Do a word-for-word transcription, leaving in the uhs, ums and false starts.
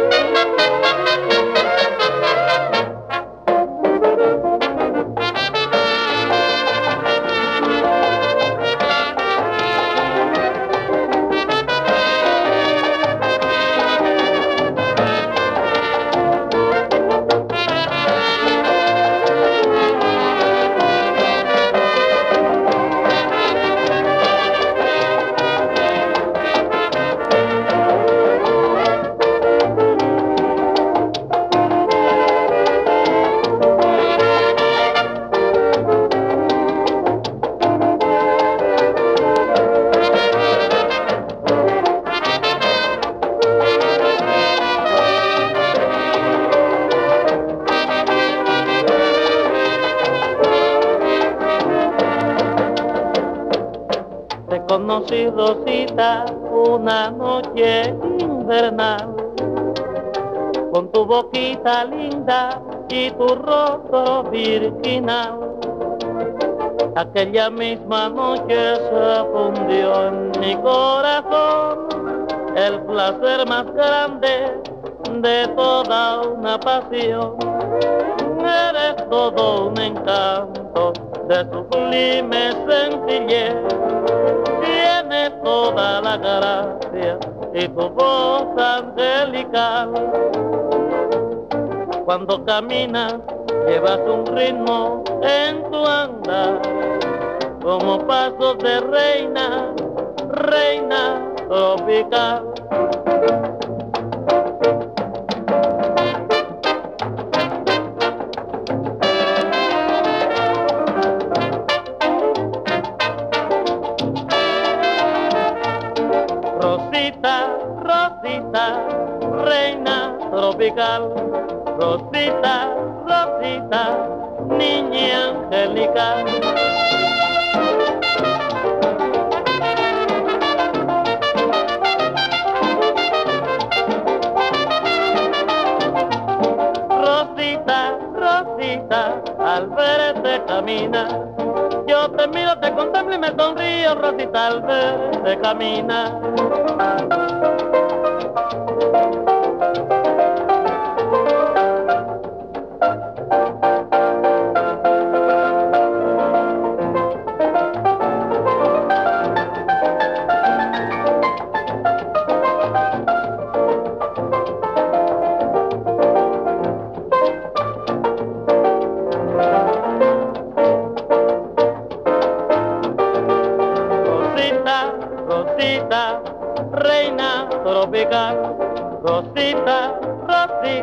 Conocí, Rosita, una noche invernal, con tu boquita linda y tu rostro virginal. Aquella misma noche se fundió en mi corazón el placer más grande de toda una pasión. Eres todo un encanto de sublime sencillez, tienes toda la gracia y tu voz angelical. Cuando caminas llevas un ritmo en tu andar, como pasos de reina, reina tropical. Rosita, Rosita, reina tropical. Rosita, Rosita, niña angelical. Rosita, Rosita, al verte caminar, yo te miro, te contemplo y me sonrío. Rosita, al verte caminar. Rosita, reina tropical. Rosita, Rosita.